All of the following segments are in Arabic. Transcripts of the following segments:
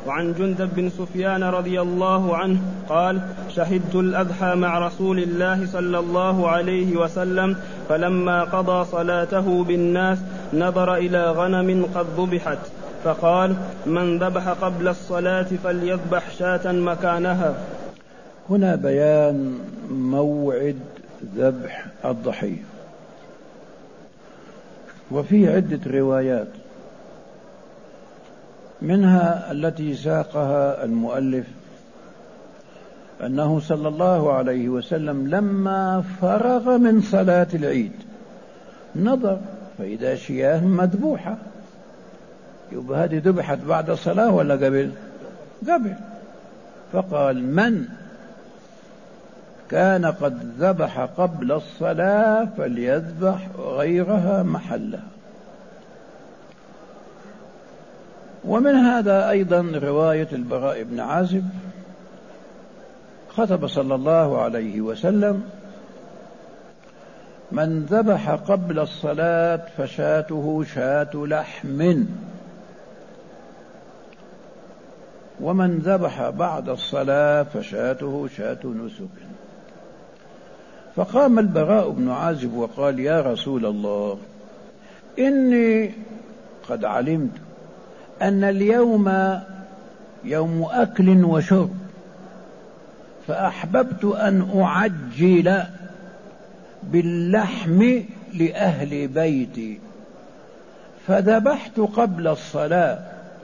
وعن جندب بن سفيان رضي الله عنه قال: شهدت الأضحى مع رسول الله صلى الله عليه وسلم، فلما قضى صلاته بالناس نظر إلى غنم قد ذبحت فقال: من ذبح قبل الصلاة فليذبح شاة مكانها. هنا بيان موعد ذبح الضحية، وفيه عدة روايات، منها التي ساقها المؤلف أنه صلى الله عليه وسلم لما فرغ من صلاة العيد نظر فإذا شياه مذبوحة، يبقى هذه ذبحت بعد الصلاة ولا قبل؟ فقال: من كان قد ذبح قبل الصلاة فليذبح غيرها محلها. ومن هذا أيضا رواية البراء بن عازب: خطب صلى الله عليه وسلم: من ذبح قبل الصلاة فشاته شاة لحم، ومن ذبح بعد الصلاة فشاته شاة نسك. فقام البراء بن عازب وقال: يا رسول الله، إني قد علمت أن اليوم يوم أكل وشرب، فأحببت أن أعجل باللحم لأهل بيتي، فذبحت قبل الصلاة،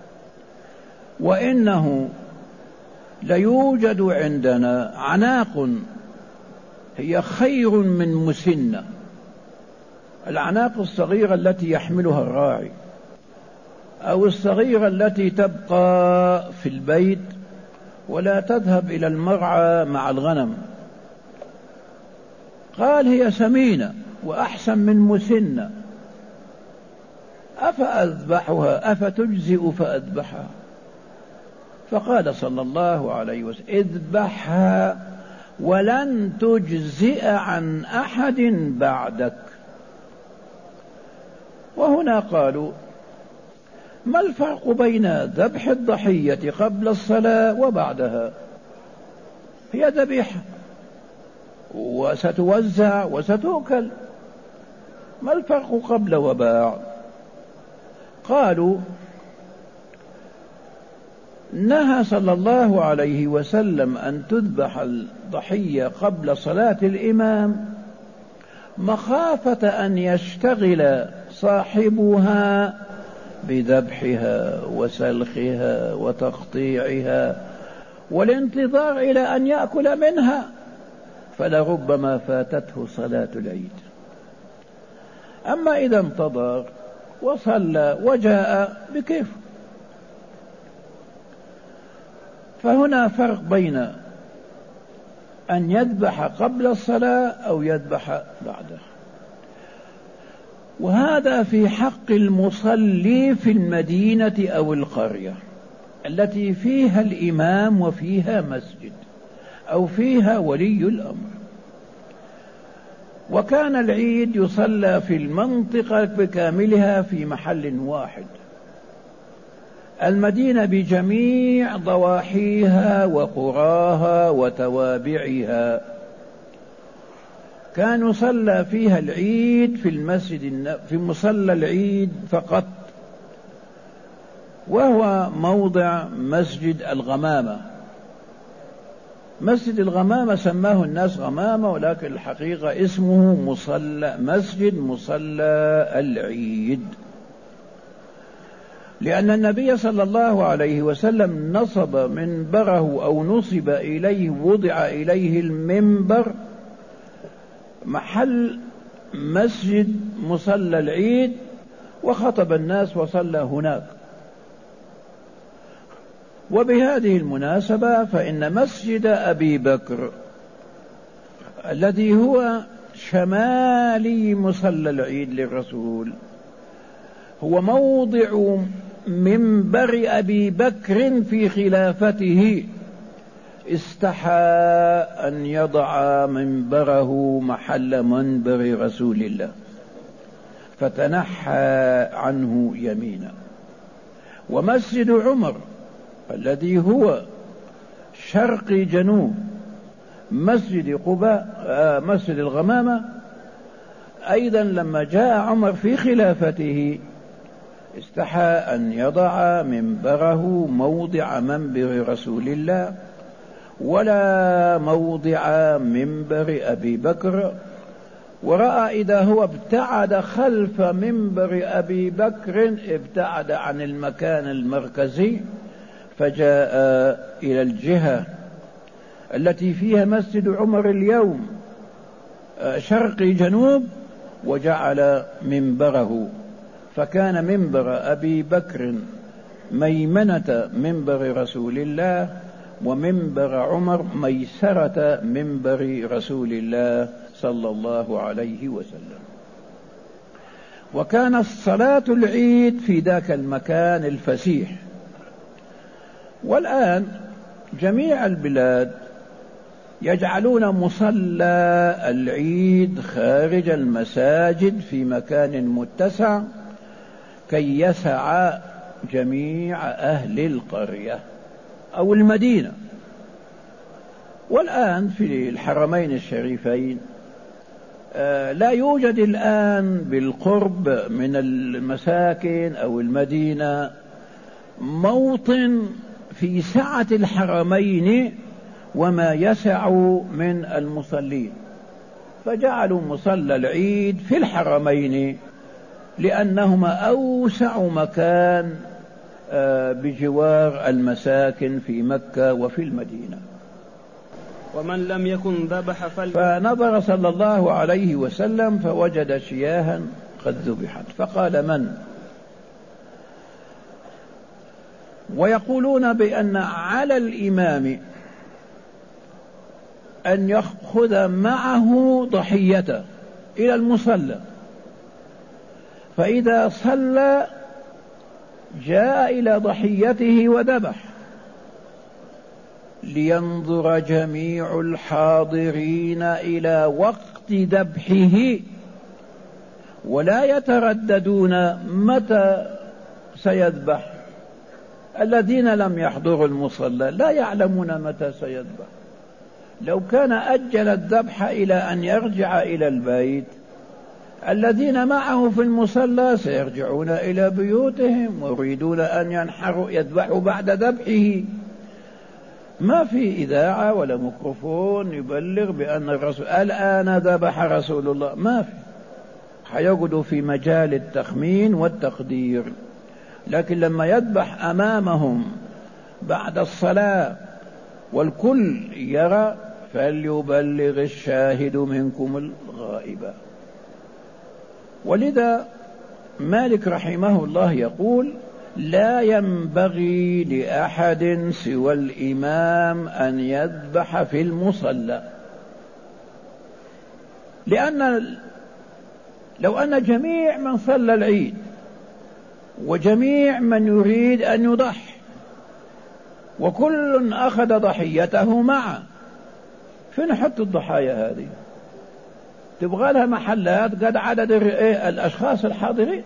وإنه ليوجد عندنا عناق هي خير من مسنة. العناق الصغيرة التي يحملها الراعي، أو الصغيرة التي تبقى في البيت ولا تذهب إلى المرعى مع الغنم. قال: هي سمينة وأحسن من مسنة، أفأذبحها؟ أفتجزئ فأذبحها؟ فقال صلى الله عليه وسلم: اذبحها ولن تجزئ عن أحد بعدك. وهنا قالوا: ما الفرق بين ذبح الضحية قبل الصلاة وبعدها؟ هي ذبيحة وستوزع وستؤكل، ما الفرق قبل وبعد؟ قالوا: نهى صلى الله عليه وسلم أن تذبح الضحية قبل صلاة الإمام مخافة أن يشتغل صاحبها بذبحها وسلخها وتقطيعها والانتظار إلى أن يأكل منها، فلربما فاتته صلاة العيد. أما إذا انتظر وصلى وجاء بكيف. فهنا فرق بين أن يذبح قبل الصلاة أو يذبح بعدها، وهذا في حق المصلي في المدينة أو القرية التي فيها الإمام وفيها مسجد أو فيها ولي الأمر. وكان العيد يصلى في المنطقة بكاملها في محل واحد، المدينة بجميع ضواحيها وقراها وتوابعها، كان يصلى فيها العيد في المسجد، في مصلى العيد فقط، وهو موضع مسجد الغمامة. مسجد الغمامة سماه الناس غمامة، ولكن الحقيقة اسمه مسجد مصلى العيد، لأن النبي صلى الله عليه وسلم نصب منبره أو نصب إليه، وضع إليه المنبر محل مسجد مصلى العيد، وخطب الناس وصلى هناك. وبهذه المناسبة فإن مسجد أبي بكر الذي هو شمالي مصلى العيد للرسول هو موضع منبر أبي بكر في خلافته، استحى أن يضع منبره محل منبر رسول الله فتنحى عنه يمينا. ومسجد عمر الذي هو شرق جنوب مسجد قباء مسجد الغمامة، أيضا لما جاء عمر في خلافته استحى أن يضع منبره موضع منبر رسول الله ولا موضع منبر أبي بكر، ورأى إذا هو ابتعد خلف منبر أبي بكر ابتعد عن المكان المركزي، فجاء إلى الجهة التي فيها مسجد عمر اليوم شرقي جنوب وجعل منبره، فكان منبر أبي بكر ميمنة منبر رسول الله، ومنبر عمر ميسرة منبر رسول الله صلى الله عليه وسلم. وكانت صلاة العيد في ذاك المكان الفسيح. والآن جميع البلاد يجعلون مصلى العيد خارج المساجد في مكان متسع كي يسع جميع أهل القرية أو المدينة. والآن في الحرمين الشريفين لا يوجد الآن بالقرب من المساكن أو المدينة موطن في سعة الحرمين وما يسع من المصلين، فجعلوا مصلى العيد في الحرمين لأنهما أوسع مكان بجوار المساكن في مكة وفي المدينة. ومن لم يكن ذبح فنظر صلى الله عليه وسلم فوجد شياها قد ذبحت، فقال من؟ ويقولون بأن على الإمام أن يأخذ معه ضحيته إلى المصلى، فإذا صلى جاء إلى ضحيته وذبح، لينظر جميع الحاضرين إلى وقت ذبحه ولا يترددون متى سيذبح. الذين لم يحضروا المصلى لا يعلمون متى سيذبح. لو كان أجل الذبح إلى أن يرجع إلى البيت، الذين معه في المصلى سيرجعون إلى بيوتهم ويريدون أن ينحروا يذبحوا بعد ذبحه. ما في إذاعة ولا ميكروفون يبلغ بأن الرسول الآن ذبح رسول الله، ما في، حيقعدوا في مجال التخمين والتقدير. لكن لما يذبح أمامهم بعد الصلاة والكل يرى فليبلغ الشاهد منكم الغائب. ولذا مالك رحمه الله يقول: لا ينبغي لأحد سوى الإمام أن يذبح في المصلى، لأن لو أن جميع من صلى العيد وجميع من يريد أن يضحي وكل أخذ ضحيته معه، فين نحط الضحايا هذه؟ تبغى لها محلات قد عدد الأشخاص الحاضرين،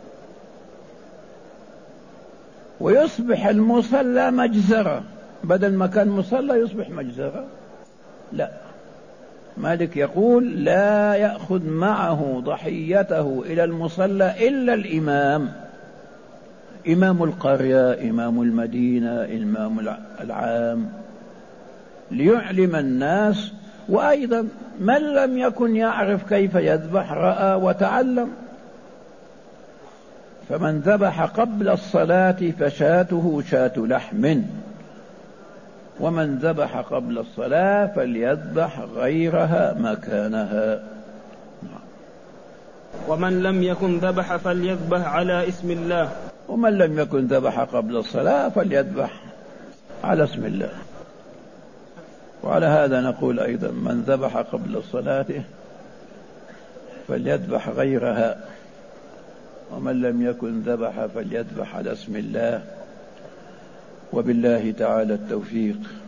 ويصبح المصلى مجزرة، بدل ما كان مصلى يصبح مجزرة. لا، مالك يقول لا يأخذ معه ضحيته إلى المصلى إلا الإمام، إمام القرية، إمام المدينة، إمام العام، ليعلم الناس. وأيضا من لم يكن يعرف كيف يذبح رأى وتعلم. فمن ذبح قبل الصلاة فشاته شاة لحم، ومن ذبح قبل الصلاة فليذبح غيرها مكانها. ومن لم يكن ذبح فليذبح على اسم الله، ومن لم يكن ذبح قبل الصلاة فليذبح على اسم الله. وعلى هذا نقول أيضا: من ذبح قبل الصلاة فليذبح غيرها، ومن لم يكن ذبح فليذبح على اسم الله. وبالله تعالى التوفيق.